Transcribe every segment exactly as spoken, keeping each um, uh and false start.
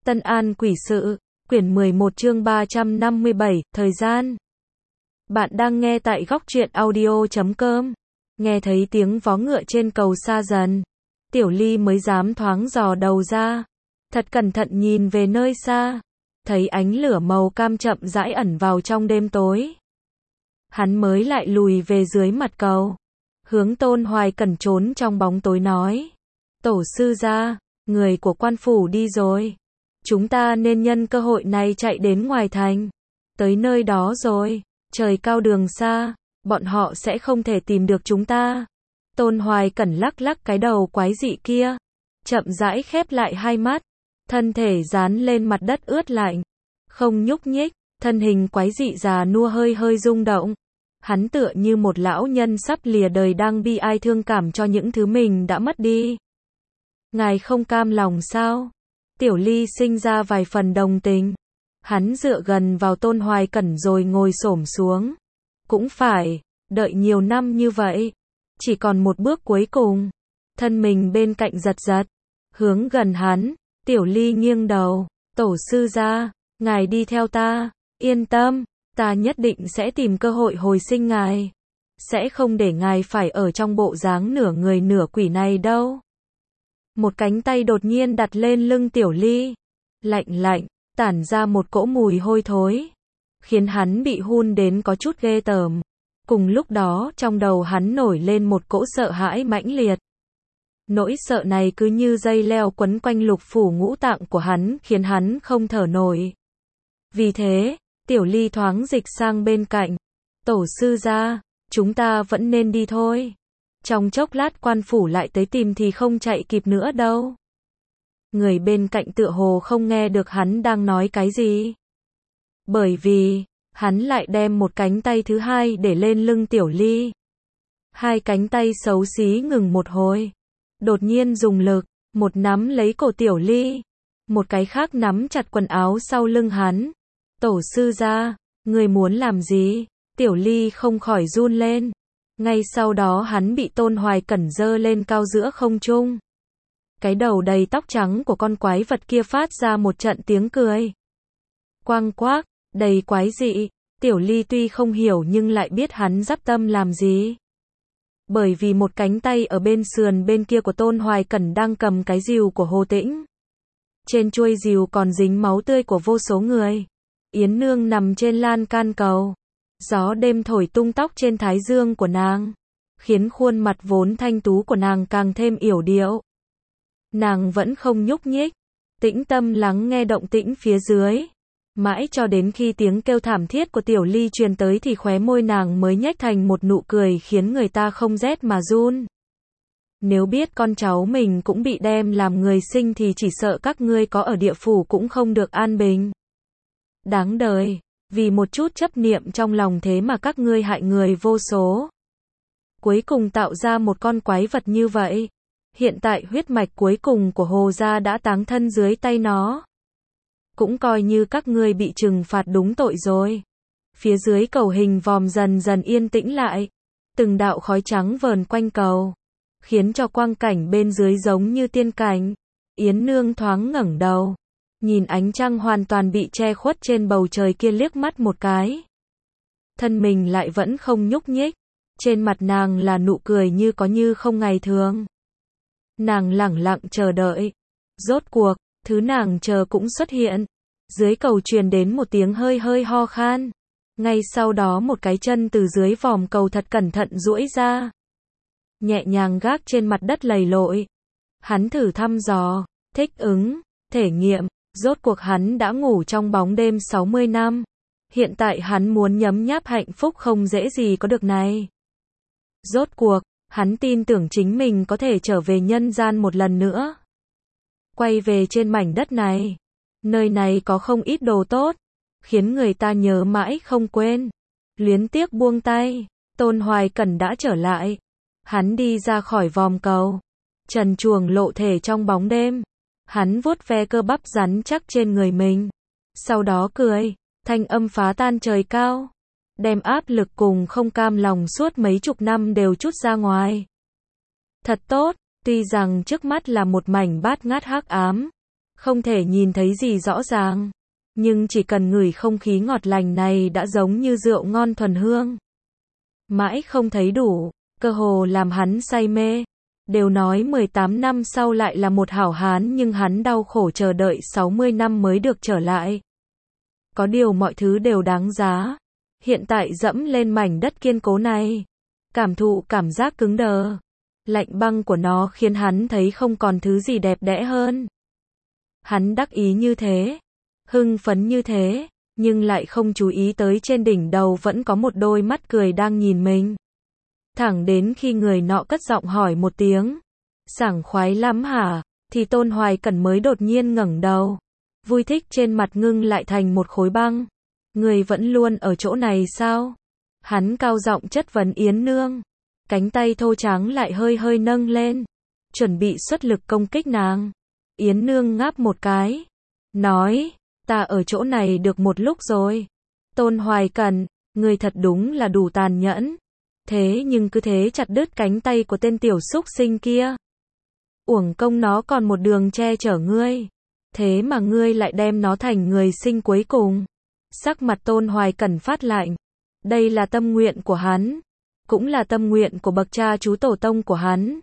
Tân An Quỷ Sự, quyển mười một chương ba trăm năm mươi bảy, thời gian. Bạn đang nghe tại góc truyện audio chấm com. Nghe thấy tiếng vó ngựa trên cầu xa dần. Tiểu Ly mới dám thoáng dò đầu ra. Thật cẩn thận nhìn về nơi xa. Thấy ánh lửa màu cam chậm rãi ẩn vào trong đêm tối. Hắn mới lại lùi về dưới mặt cầu. Hướng Tôn Hoài Cẩn trốn trong bóng tối nói. Tổ sư gia, người của quan phủ đi rồi. Chúng ta nên nhân cơ hội này chạy đến ngoài thành. Tới nơi đó rồi, trời cao đường xa, bọn họ sẽ không thể tìm được chúng ta. Tôn Hoài Cẩn lắc lắc cái đầu quái dị kia, chậm rãi khép lại hai mắt, thân thể dán lên mặt đất ướt lạnh, không nhúc nhích, thân hình quái dị già nua hơi hơi rung động. Hắn tựa như một lão nhân sắp lìa đời đang bi ai thương cảm cho những thứ mình đã mất đi. Ngài không cam lòng sao? Tiểu Ly sinh ra vài phần đồng tình. Hắn dựa gần vào Tôn Hoài Cẩn rồi ngồi xổm xuống. Cũng phải, đợi nhiều năm như vậy. Chỉ còn một bước cuối cùng. Thân mình bên cạnh giật giật. Hướng gần hắn, Tiểu Ly nghiêng đầu. Tổ sư gia, ngài đi theo ta. Yên tâm, ta nhất định sẽ tìm cơ hội hồi sinh ngài. Sẽ không để ngài phải ở trong bộ dáng nửa người nửa quỷ này đâu. Một cánh tay đột nhiên đặt lên lưng Tiểu Ly. Lạnh lạnh, tản ra một cỗ mùi hôi thối. Khiến hắn bị hun đến có chút ghê tởm. Cùng lúc đó trong đầu hắn nổi lên một cỗ sợ hãi mãnh liệt. Nỗi sợ này cứ như dây leo quấn quanh lục phủ ngũ tạng của hắn khiến hắn không thở nổi. Vì thế, Tiểu Ly thoáng dịch sang bên cạnh. Tổ sư gia, chúng ta vẫn nên đi thôi. Trong chốc lát quan phủ lại tới tìm thì không chạy kịp nữa đâu. Người bên cạnh tựa hồ không nghe được hắn đang nói cái gì. Bởi vì, hắn lại đem một cánh tay thứ hai để lên lưng Tiểu Ly. Hai cánh tay xấu xí ngừng một hồi. Đột nhiên dùng lực, một nắm lấy cổ Tiểu Ly. Một cái khác nắm chặt quần áo sau lưng hắn. Tổ sư gia, người muốn làm gì? Tiểu Ly không khỏi run lên. Ngay sau đó hắn bị Tôn Hoài Cẩn giơ lên cao giữa không trung. Cái đầu đầy tóc trắng của con quái vật kia phát ra một trận tiếng cười. Quang quác, đầy quái dị. Tiểu Ly tuy không hiểu nhưng lại biết hắn dắp tâm làm gì. Bởi vì một cánh tay ở bên sườn bên kia của Tôn Hoài Cẩn đang cầm cái rìu của Hồ Tĩnh. Trên chuôi rìu còn dính máu tươi của vô số người. Yến Nương nằm trên lan can cầu. Gió đêm thổi tung tóc trên thái dương của nàng, khiến khuôn mặt vốn thanh tú của nàng càng thêm yểu điệu. Nàng vẫn không nhúc nhích, tĩnh tâm lắng nghe động tĩnh phía dưới. Mãi cho đến khi tiếng kêu thảm thiết của Tiểu Ly truyền tới thì khóe môi nàng mới nhếch thành một nụ cười khiến người ta không rét mà run. Nếu biết con cháu mình cũng bị đem làm người sinh thì chỉ sợ các ngươi có ở địa phủ cũng không được an bình. Đáng đời. Vì một chút chấp niệm trong lòng thế mà các ngươi hại người vô số. Cuối cùng tạo ra một con quái vật như vậy. Hiện tại huyết mạch cuối cùng của Hồ gia đã táng thân dưới tay nó. Cũng coi như các ngươi bị trừng phạt đúng tội rồi. Phía dưới cầu hình vòm dần dần yên tĩnh lại. Từng đạo khói trắng vờn quanh cầu. Khiến cho quang cảnh bên dưới giống như tiên cảnh. Yến Nương thoáng ngẩng đầu. Nhìn ánh trăng hoàn toàn bị che khuất trên bầu trời kia liếc mắt một cái. Thân mình lại vẫn không nhúc nhích. Trên mặt nàng là nụ cười như có như không ngày thường. Nàng lẳng lặng chờ đợi. Rốt cuộc, thứ nàng chờ cũng xuất hiện. Dưới cầu truyền đến một tiếng hơi hơi ho khan. Ngay sau đó một cái chân từ dưới vòm cầu thật cẩn thận duỗi ra. Nhẹ nhàng gác trên mặt đất lầy lội. Hắn thử thăm dò, thích ứng, thể nghiệm. Rốt cuộc hắn đã ngủ trong bóng đêm sáu mươi năm. Hiện tại hắn muốn nhấm nháp hạnh phúc không dễ gì có được này. Rốt cuộc, hắn tin tưởng chính mình có thể trở về nhân gian một lần nữa. Quay về trên mảnh đất này. Nơi này có không ít đồ tốt. Khiến người ta nhớ mãi không quên. Luyến tiếc buông tay. Tôn Hoài Cẩn đã trở lại. Hắn đi ra khỏi vòm cầu. Trần truồng lộ thể trong bóng đêm. Hắn vuốt ve cơ bắp rắn chắc trên người mình. Sau đó cười, thanh âm phá tan trời cao. Đem áp lực cùng không cam lòng suốt mấy chục năm đều trút ra ngoài. Thật tốt, tuy rằng trước mắt là một mảnh bát ngát hắc ám. Không thể nhìn thấy gì rõ ràng. Nhưng chỉ cần ngửi không khí ngọt lành này đã giống như rượu ngon thuần hương. Mãi không thấy đủ, cơ hồ làm hắn say mê. Đều nói mười tám năm sau lại là một hảo hán nhưng hắn đau khổ chờ đợi sáu mươi năm mới được trở lại. Có điều mọi thứ đều đáng giá. Hiện tại dẫm lên mảnh đất kiên cố này. Cảm thụ cảm giác cứng đờ. Lạnh băng của nó khiến hắn thấy không còn thứ gì đẹp đẽ hơn. Hắn đắc ý như thế. Hưng phấn như thế. Nhưng lại không chú ý tới trên đỉnh đầu vẫn có một đôi mắt cười đang nhìn mình. Thẳng đến khi người nọ cất giọng hỏi một tiếng. Sảng khoái lắm hả? Thì Tôn Hoài Cẩn mới đột nhiên ngẩng đầu. Vui thích trên mặt ngưng lại thành một khối băng. Người vẫn luôn ở chỗ này sao? Hắn cao giọng chất vấn Yến Nương. Cánh tay thô trắng lại hơi hơi nâng lên. Chuẩn bị xuất lực công kích nàng. Yến Nương ngáp một cái. Nói, ta ở chỗ này được một lúc rồi. Tôn Hoài Cẩn, người thật đúng là đủ tàn nhẫn. Thế nhưng cứ thế chặt đứt cánh tay của tên tiểu súc sinh kia. Uổng công nó còn một đường che chở ngươi. Thế mà ngươi lại đem nó thành người sinh cuối cùng. Sắc mặt Tôn Hoài Cẩn phát lạnh. Đây là tâm nguyện của hắn. Cũng là tâm nguyện của bậc cha chú tổ tông của hắn.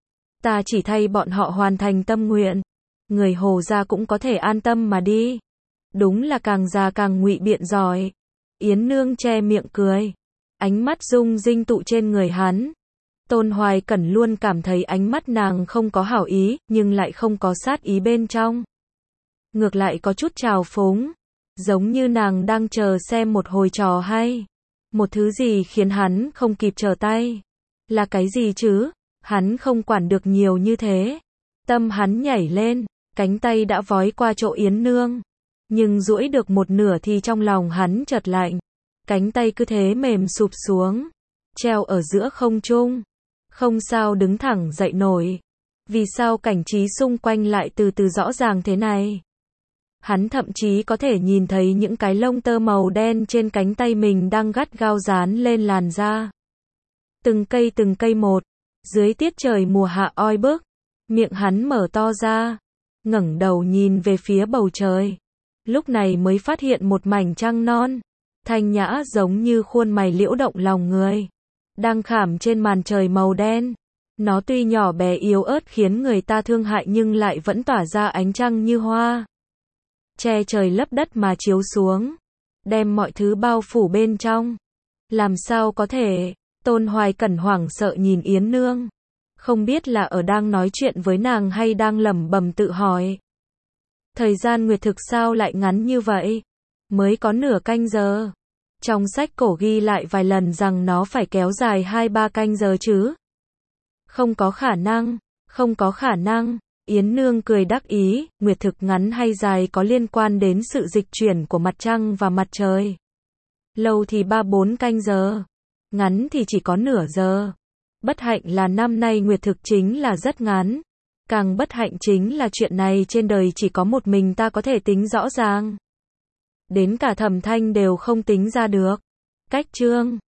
Ta chỉ thay bọn họ hoàn thành tâm nguyện. Người Hồ gia cũng có thể an tâm mà đi. Đúng là càng già càng ngụy biện giỏi. Yến Nương che miệng cười. Ánh mắt rung rinh tụ trên người hắn. Tôn Hoài Cẩn luôn cảm thấy ánh mắt nàng không có hảo ý, nhưng lại không có sát ý bên trong. Ngược lại có chút trào phúng. Giống như nàng đang chờ xem một hồi trò hay. Một thứ gì khiến hắn không kịp trở tay. Là cái gì chứ? Hắn không quản được nhiều như thế. Tâm hắn nhảy lên, cánh tay đã vói qua chỗ Yến Nương. Nhưng duỗi được một nửa thì trong lòng hắn chợt lạnh. Cánh tay cứ thế mềm sụp xuống. Treo ở giữa không trung. Không sao đứng thẳng dậy nổi. Vì sao cảnh trí xung quanh lại từ từ rõ ràng thế này? Hắn thậm chí có thể nhìn thấy những cái lông tơ màu đen trên cánh tay mình đang gắt gao dán lên làn da. Từng cây từng cây một. Dưới tiết trời mùa hạ oi bức. Miệng hắn mở to ra. Ngẩng đầu nhìn về phía bầu trời. Lúc này mới phát hiện một mảnh trăng non. Thanh nhã giống như khuôn mày liễu động lòng người. Đang khảm trên màn trời màu đen. Nó tuy nhỏ bé yếu ớt khiến người ta thương hại nhưng lại vẫn tỏa ra ánh trăng như hoa. Che trời lấp đất mà chiếu xuống. Đem mọi thứ bao phủ bên trong. Làm sao có thể? Tôn Hoài Cẩn hoảng sợ nhìn Yến Nương. Không biết là ở đang nói chuyện với nàng hay đang lẩm bẩm tự hỏi. Thời gian nguyệt thực sao lại ngắn như vậy? Mới có nửa canh giờ. Trong sách cổ ghi lại vài lần rằng nó phải kéo dài hai ba canh giờ chứ. Không có khả năng, không có khả năng. Yến Nương cười đắc ý, nguyệt thực ngắn hay dài có liên quan đến sự dịch chuyển của mặt trăng và mặt trời. Lâu thì ba bốn canh giờ, ngắn thì chỉ có nửa giờ. Bất hạnh là năm nay nguyệt thực chính là rất ngắn. Càng bất hạnh chính là chuyện này trên đời chỉ có một mình ta có thể tính rõ ràng. Đến cả Thẩm Thanh đều không tính ra được. Cách chương